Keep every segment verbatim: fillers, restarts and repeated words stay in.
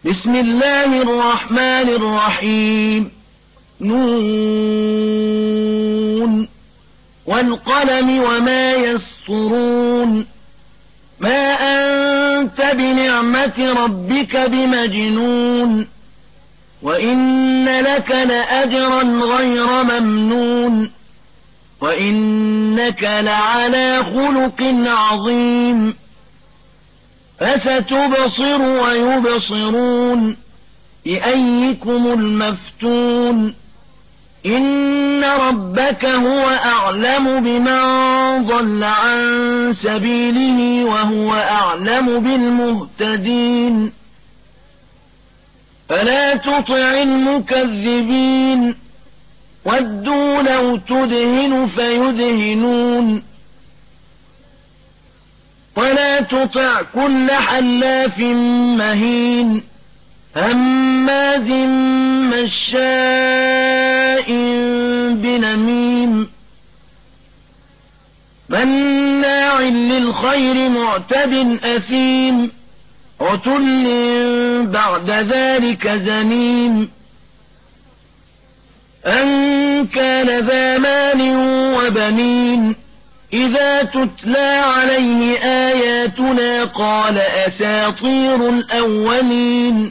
بسم الله الرحمن الرحيم نون والقلم وما يسطرون ما أنت بنعمة ربك بمجنون وإن لك لأجرا غير ممنون وإنك لعلى خلق عظيم فستبصر ويبصرون بأيكم المفتون إن ربك هو أعلم بمن ضل عن سبيله وهو أعلم بالمهتدين فلا تطع المكذبين ودوا لو تدهن فيدهنون ولا تطع كل حلاف مهين هماز مشاء بنميم مناع للخير معتد أثيم عتل بعد ذلك زنيم أن كان ذا مال وبنين إذا تتلى عليه آياتنا قال أساطير الأولين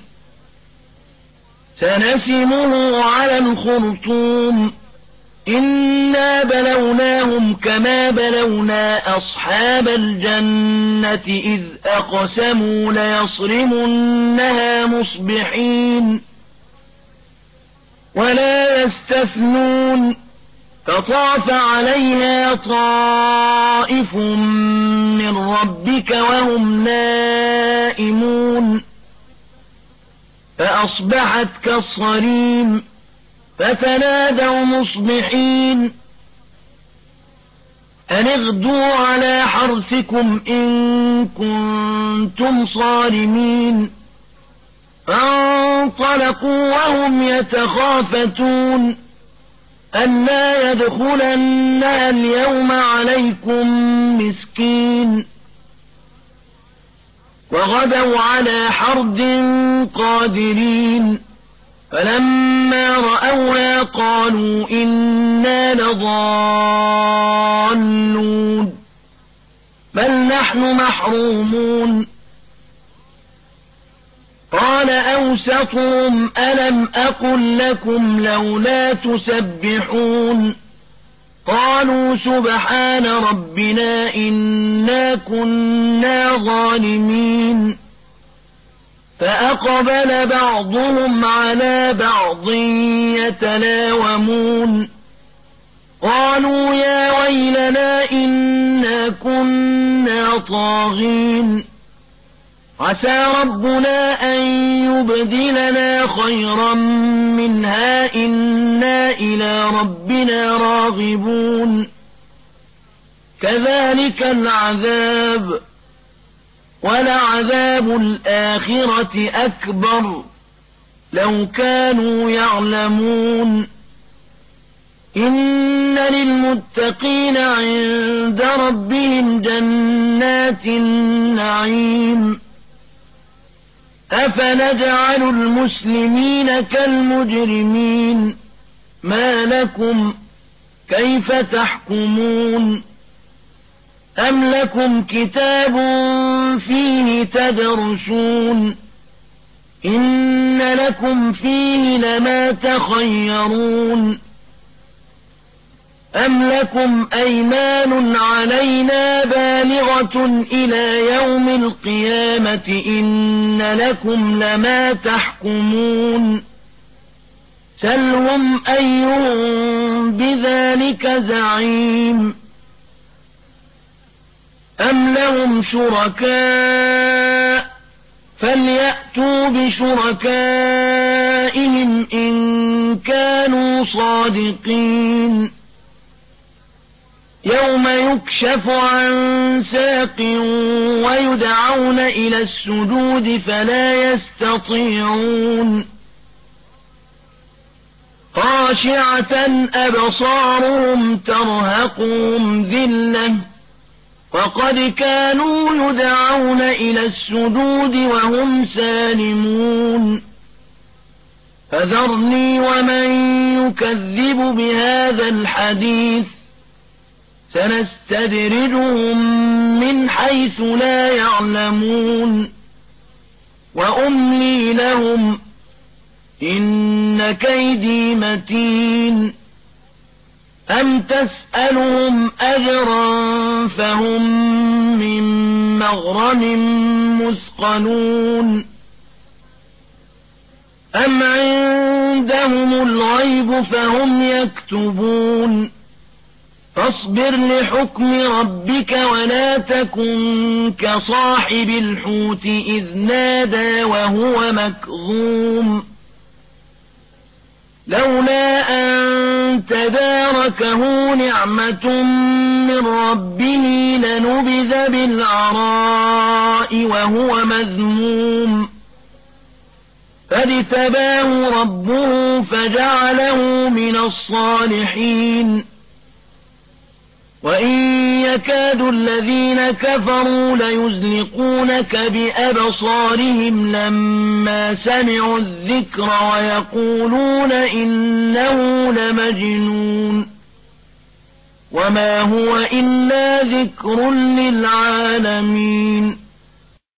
سنسمه على الخرطوم إنا بلوناهم كما بلونا أصحاب الجنة إذ أقسموا ليصرمنها مصبحين ولا يستثنون فطاف عليها طائف من ربك وهم نائمون فأصبحت كالصريم فتنادوا مصبحين أن اغدوا على حرثكم إن كنتم صارمين فانطلقوا وهم يتخافتون ألا يدخلنها اليوم عليكم مسكين وغدوا على حرد قادرين فلما رأوها قالوا إنا لضالون بل نحن محرومون قال أوسطهم ألم أقل لكم لولا تسبحون قالوا سبحان ربنا إنا كنا ظالمين فأقبل بعضهم على بعض يتلاومون قالوا يا ويلنا إنا كنا طاغين عسى ربنا أن يبدلنا خيرا منها إنا إلى ربنا راغبون كذلك العذاب ولعذاب الآخرة أكبر لو كانوا يعلمون إن للمتقين عند ربهم جنات النعيم أفنجعل المسلمين كالمجرمين ما لكم كيف تحكمون أم لكم كتاب فيه تدرسون إن لكم فيه لما تخيرون أم لكم أيمان علينا بالغة إلى يوم القيامة إن لكم لما تحكمون سلهم أيهم بذلك زعيم أم لهم شركاء فليأتوا بشركائهم إن كانوا صادقين يوم يكشف عن ساق ويدعون إلى السجود فلا يستطيعون خاشعة أبصارهم ترهقهم ذلة وقد كانوا يدعون إلى السجود وهم سالمون فذرني ومن يكذب بهذا الحديث سنستدرجهم من حيث لا يعلمون وأملي لهم إن كيدي متين أم تسألهم أجرا فهم من مغرم مثقلون أم عندهم الغيب فهم يكتبون فاصبر لحكم ربك ولا تكن كصاحب الحوت إذ نادى وهو مكظوم لولا أن تداركه نعمة من ربه لنبذ بالعراء وهو مذموم فاجتباه ربه فجعله من الصالحين وإن يكاد الذين كفروا ليزلقونك بأبصارهم لما سمعوا الذكر ويقولون إنه لمجنون وما هو إلا ذكر للعالمين